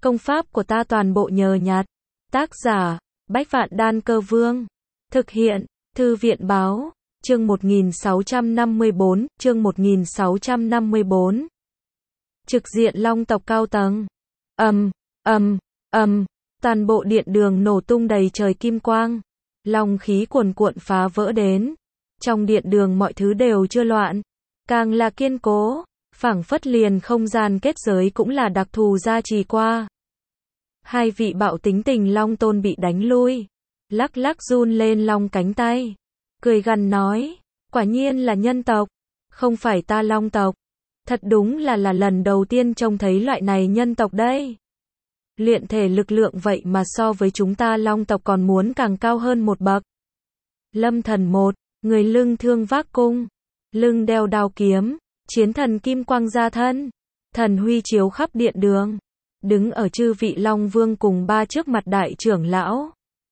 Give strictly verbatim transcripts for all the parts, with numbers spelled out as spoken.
Công pháp của ta toàn bộ nhờ nhặt. Tác giả, Bách Vạn Đan Cơ Vương. Thực hiện, Thư viện Báo. Chương một nghìn sáu trăm năm mươi bốn, chương một nghìn sáu trăm năm mươi bốn. Trực diện long tộc cao tầng. Ầm, ầm, ầm, toàn bộ điện đường nổ tung đầy trời kim quang. Long khí cuồn cuộn phá vỡ đến. Trong điện đường mọi thứ đều chưa loạn, càng là kiên cố, phảng phất liền không gian kết giới cũng là đặc thù gia trì qua. Hai vị bạo tính tình long tôn bị đánh lui, lắc lắc run lên long cánh tay, cười gằn nói, quả nhiên là nhân tộc, không phải ta long tộc. Thật đúng là là lần đầu tiên trông thấy loại này nhân tộc đây. Luyện thể lực lượng vậy mà so với chúng ta long tộc còn muốn càng cao hơn một bậc. Lâm Thần một, người lưng thương vác cung, lưng đeo đao kiếm, chiến thần kim quang ra thân, thần huy chiếu khắp điện đường, đứng ở chư vị long vương cùng ba trước mặt đại trưởng lão.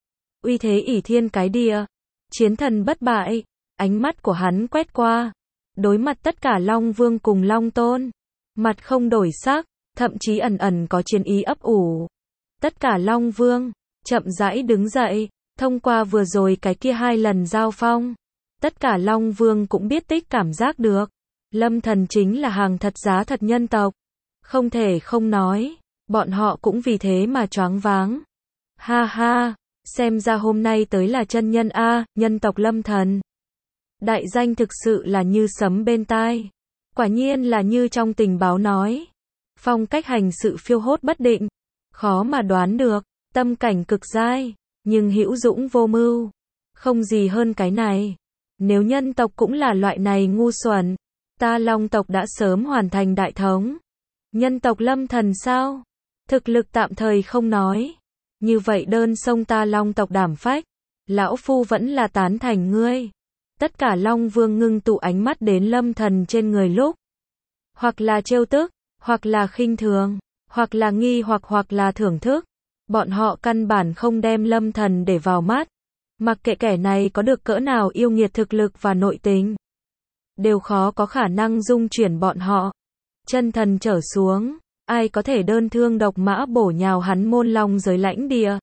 Uy thế ỷ thiên cái địa, chiến thần bất bại, ánh mắt của hắn quét qua, đối mặt tất cả long vương cùng long tôn, mặt không đổi sắc, thậm chí ẩn ẩn có chiến ý ấp ủ. Tất cả long vương chậm rãi đứng dậy, thông qua vừa rồi cái kia hai lần giao phong, tất cả long vương cũng biết tích cảm giác được, Lâm Thần chính là hàng thật giá thật nhân tộc. Không thể không nói, bọn họ cũng vì thế mà choáng váng. Ha ha, xem ra hôm nay tới là chân nhân a, nhân tộc Lâm Thần. Đại danh thực sự là như sấm bên tai. Quả nhiên là như trong tình báo nói. Phong cách hành sự phiêu hốt bất định, khó mà đoán được, tâm cảnh cực dai, nhưng hữu dũng vô mưu. Không gì hơn cái này. Nếu nhân tộc cũng là loại này ngu xuẩn, ta long tộc đã sớm hoàn thành đại thống. Nhân tộc Lâm Thần sao? Thực lực tạm thời không nói. Như vậy đơn sông ta long tộc đảm phách. Lão Phu vẫn là tán thành ngươi. Tất cả long vương ngưng tụ ánh mắt đến Lâm Thần trên người lúc. Hoặc là trêu tức, hoặc là khinh thường, hoặc là nghi hoặc hoặc là thưởng thức. Bọn họ căn bản không đem Lâm Thần để vào mắt. Mặc kệ kẻ này có được cỡ nào yêu nghiệt thực lực và nội tình, đều khó có khả năng dung chuyển bọn họ. Chân thần trở xuống, ai có thể đơn thương độc mã bổ nhào hắn môn long giới lãnh địa.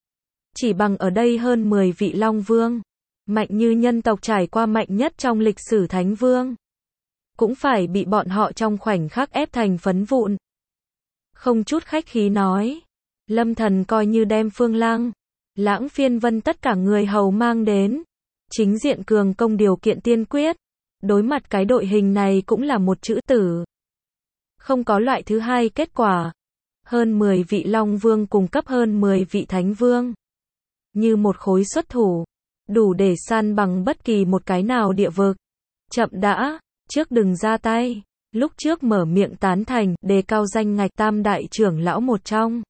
Chỉ bằng ở đây hơn mười vị long vương, mạnh như nhân tộc trải qua mạnh nhất trong lịch sử thánh vương, cũng phải bị bọn họ trong khoảnh khắc ép thành phấn vụn. Không chút khách khí nói, Lâm Thần coi như đem Phương Lăng, Lãng Phiên Vân tất cả người hầu mang đến, chính diện cường công điều kiện tiên quyết. Đối mặt cái đội hình này cũng là một chữ tử. Không có loại thứ hai kết quả. Hơn mười vị long vương cùng cấp hơn mười vị thánh vương. Như một khối xuất thủ, đủ để san bằng bất kỳ một cái nào địa vực. Chậm đã, trước đừng ra tay. Lúc trước mở miệng tán thành, đề cao danh ngạch tam đại trưởng lão một trong.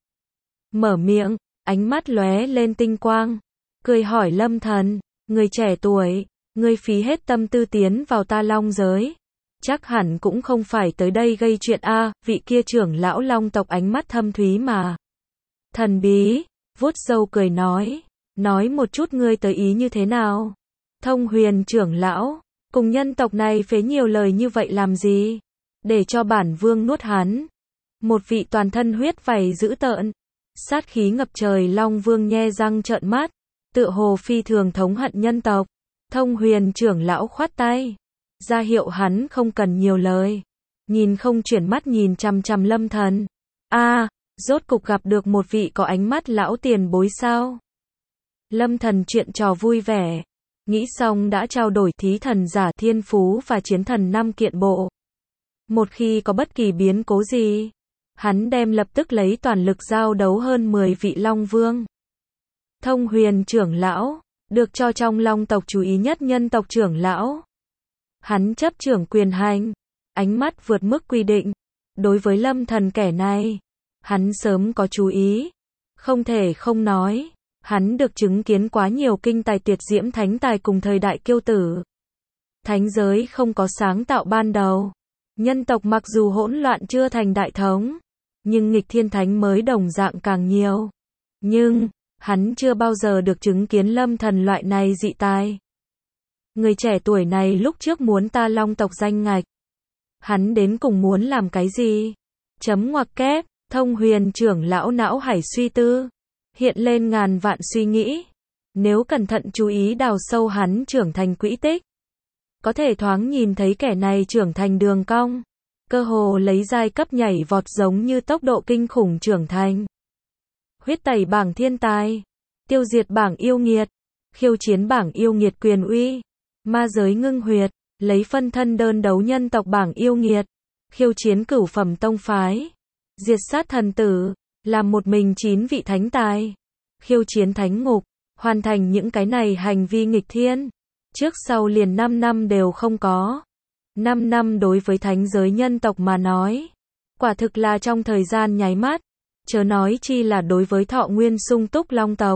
Mở miệng, ánh mắt lóe lên tinh quang, cười hỏi Lâm Thần, người trẻ tuổi, ngươi phí hết tâm tư tiến vào ta long giới, chắc hẳn cũng không phải tới đây gây chuyện a. Vị kia trưởng lão long tộc ánh mắt thâm thúy mà thần bí, vuốt râu cười nói, nói một chút ngươi tới ý như thế nào. Thông Huyền trưởng lão, cùng nhân tộc này phế nhiều lời như vậy làm gì, để cho bản vương nuốt hắn. Một vị toàn thân huyết vảy dữ tợn, sát khí ngập trời long vương nhe răng trợn mắt, tựa hồ phi thường thống hận nhân tộc. Thông Huyền trưởng lão khoát tay, ra hiệu hắn không cần nhiều lời, nhìn không chuyển mắt nhìn chằm chằm Lâm Thần. A, à, rốt cục gặp được một vị có ánh mắt lão tiền bối sao? Lâm Thần chuyện trò vui vẻ, nghĩ xong đã trao đổi thí thần giả thiên phú và chiến thần năm kiện bộ. Một khi có bất kỳ biến cố gì, hắn đem lập tức lấy toàn lực giao đấu hơn mười vị long vương. Thông Huyền trưởng lão được cho trong long tộc chú ý nhất nhân tộc trưởng lão. Hắn chấp trưởng quyền hành, ánh mắt vượt mức quy định. Đối với Lâm Thần kẻ này, hắn sớm có chú ý. Không thể không nói, hắn được chứng kiến quá nhiều kinh tài tuyệt diễm thánh tài cùng thời đại kiêu tử. Thánh giới không có sáng tạo ban đầu. Nhân tộc mặc dù hỗn loạn chưa thành đại thống, nhưng nghịch thiên thánh mới đồng dạng càng nhiều. Nhưng hắn chưa bao giờ được chứng kiến Lâm Thần loại này dị tài. Người trẻ tuổi này lúc trước muốn ta long tộc danh ngạch. Hắn đến cùng muốn làm cái gì? Chấm ngoặc kép, Thông Huyền trưởng lão não hải suy tư, hiện lên ngàn vạn suy nghĩ. Nếu cẩn thận chú ý đào sâu hắn trưởng thành quỹ tích, có thể thoáng nhìn thấy kẻ này trưởng thành đường cong, cơ hồ lấy giai cấp nhảy vọt giống như tốc độ kinh khủng trưởng thành. Huyết tẩy bảng thiên tài, tiêu diệt bảng yêu nghiệt, khiêu chiến bảng yêu nghiệt quyền uy, ma giới ngưng huyệt, lấy phân thân đơn đấu nhân tộc bảng yêu nghiệt, khiêu chiến cửu phẩm tông phái, diệt sát thần tử, làm một mình chín vị thánh tài, khiêu chiến thánh ngục, hoàn thành những cái này hành vi nghịch thiên. Trước sau liền năm năm đều không có. năm năm đối với thánh giới nhân tộc mà nói, quả thực là trong thời gian nháy mắt, chớ nói chi là đối với thọ nguyên sung túc long tộc.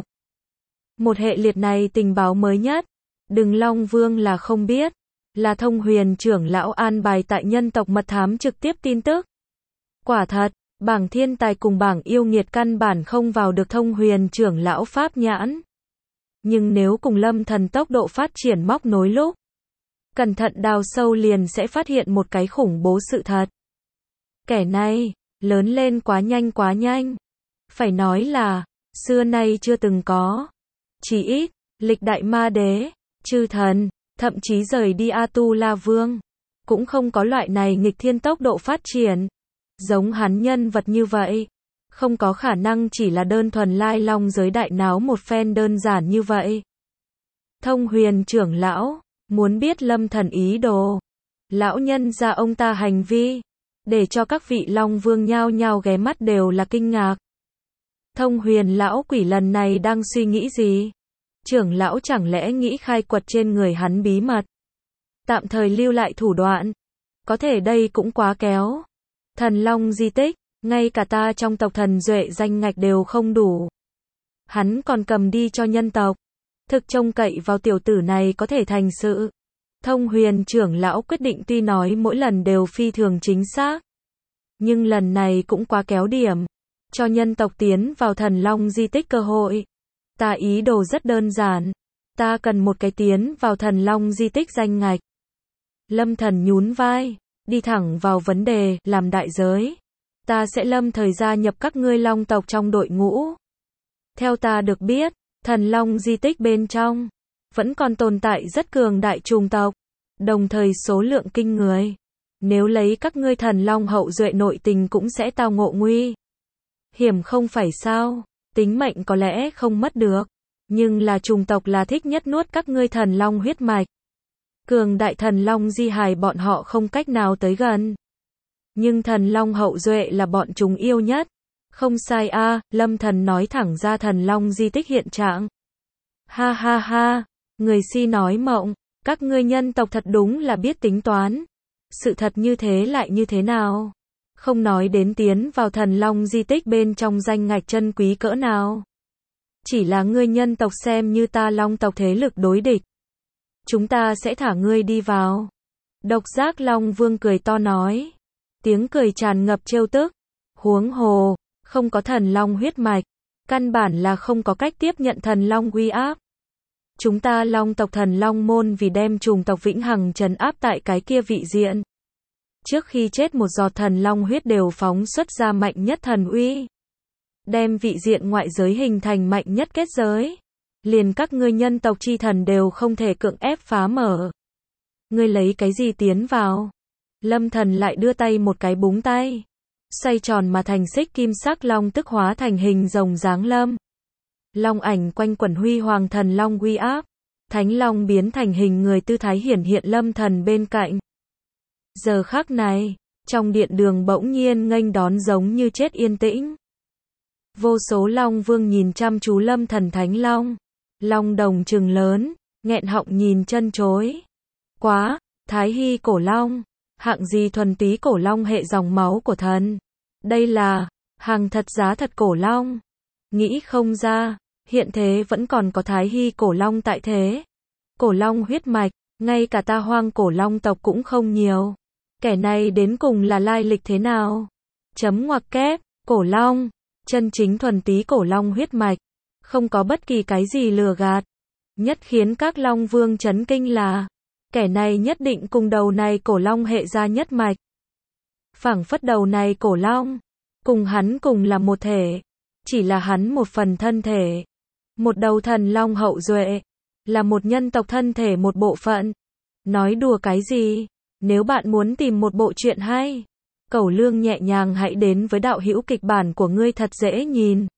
Một hệ liệt này tình báo mới nhất, đừng Long Vương là không biết, là Thông Huyền trưởng lão an bài tại nhân tộc mật thám trực tiếp tin tức. Quả thật, bảng thiên tài cùng bảng yêu nghiệt căn bản không vào được Thông Huyền trưởng lão pháp nhãn. Nhưng nếu cùng Lâm Thần tốc độ phát triển móc nối lúc, cẩn thận đào sâu liền sẽ phát hiện một cái khủng bố sự thật. Kẻ này, lớn lên quá nhanh quá nhanh. Phải nói là, xưa nay chưa từng có. Chỉ ít, lịch đại ma đế, chư thần, thậm chí rời đi A-tu-la vương, cũng không có loại này nghịch thiên tốc độ phát triển. Giống hắn nhân vật như vậy, không có khả năng chỉ là đơn thuần lai long giới đại náo một phen đơn giản như vậy. Thông Huyền trưởng lão, muốn biết Lâm Thần ý đồ. Lão nhân ra ông ta hành vi, để cho các vị long vương nhao nhao ghé mắt đều là kinh ngạc. Thông Huyền lão quỷ lần này đang suy nghĩ gì? Trưởng lão chẳng lẽ nghĩ khai quật trên người hắn bí mật, tạm thời lưu lại thủ đoạn? Có thể đây cũng quá kéo. Thần long di tích, ngay cả ta trong tộc thần duệ danh ngạch đều không đủ. Hắn còn cầm đi cho nhân tộc. Thực trông cậy vào tiểu tử này có thể thành sự. Thông Huyền trưởng lão quyết định tuy nói mỗi lần đều phi thường chính xác, nhưng lần này cũng quá kéo điểm. Cho nhân tộc tiến vào thần long di tích cơ hội. Ta ý đồ rất đơn giản. Ta cần một cái tiến vào thần long di tích danh ngạch. Lâm Thần nhún vai, đi thẳng vào vấn đề, làm đại giới. Ta sẽ lâm thời gia nhập các ngươi long tộc trong đội ngũ. Theo ta được biết, thần long di tích bên trong, vẫn còn tồn tại rất cường đại trùng tộc, đồng thời số lượng kinh người. Nếu lấy các ngươi thần long hậu duệ nội tình cũng sẽ tao ngộ nguy hiểm không phải sao? Tính mệnh có lẽ không mất được, nhưng là trùng tộc là thích nhất nuốt các ngươi thần long huyết mạch. Cường đại thần long di hài bọn họ không cách nào tới gần. Nhưng thần long hậu duệ là bọn chúng yêu nhất. Không sai a, à, Lâm Thần nói thẳng ra thần long di tích hiện trạng. Ha ha ha, người si nói mộng, các ngươi nhân tộc thật đúng là biết tính toán. Sự thật như thế lại như thế nào? Không nói đến tiến vào thần long di tích bên trong danh ngạch chân quý cỡ nào. Chỉ là ngươi nhân tộc xem như ta long tộc thế lực đối địch. Chúng ta sẽ thả ngươi đi vào. Độc Giác Long Vương cười to nói. Tiếng cười tràn ngập trêu tức. Huống hồ, không có thần long huyết mạch, căn bản là không có cách tiếp nhận thần long uy áp. Chúng ta long tộc thần long môn vì đem trùng tộc vĩnh hằng trấn áp tại cái kia vị diện. Trước khi chết một giọt thần long huyết đều phóng xuất ra mạnh nhất thần uy. Đem vị diện ngoại giới hình thành mạnh nhất kết giới. Liền các ngươi nhân tộc chi thần đều không thể cưỡng ép phá mở. Ngươi lấy cái gì tiến vào? Lâm Thần lại đưa tay một cái búng tay. Xoay tròn mà thành xích kim sắc long tức hóa thành hình rồng giáng lâm. Long ảnh quanh quẩn huy hoàng thần long uy áp. Thánh long biến thành hình người tư thái hiển hiện Lâm Thần bên cạnh. Giờ khắc này, trong điện đường bỗng nhiên nghênh đón giống như chết yên tĩnh. Vô số long vương nhìn chăm chú Lâm Thần thánh long. Long đồng trừng lớn, nghẹn họng nhìn chân chối. Quá, Thái Hy cổ long. Hạng gì thuần túy cổ long hệ dòng máu của thần. Đây là, hàng thật giá thật cổ long. Nghĩ không ra, hiện thế vẫn còn có Thái Hy cổ long tại thế. Cổ long huyết mạch, ngay cả ta hoang cổ long tộc cũng không nhiều. Kẻ này đến cùng là lai lịch thế nào? Chấm ngoặc kép, cổ long, chân chính thuần túy cổ long huyết mạch. Không có bất kỳ cái gì lừa gạt. Nhất khiến các long vương chấn kinh là, kẻ này nhất định cùng đầu này cổ long hệ ra nhất mạch. Phảng phất đầu này cổ long cùng hắn cùng là một thể, chỉ là hắn một phần thân thể. Một đầu thần long hậu duệ, là một nhân tộc thân thể một bộ phận. Nói đùa cái gì? Nếu bạn muốn tìm một bộ truyện hay, Cẩu Lương nhẹ nhàng hãy đến với đạo hữu kịch bản của ngươi thật dễ nhìn.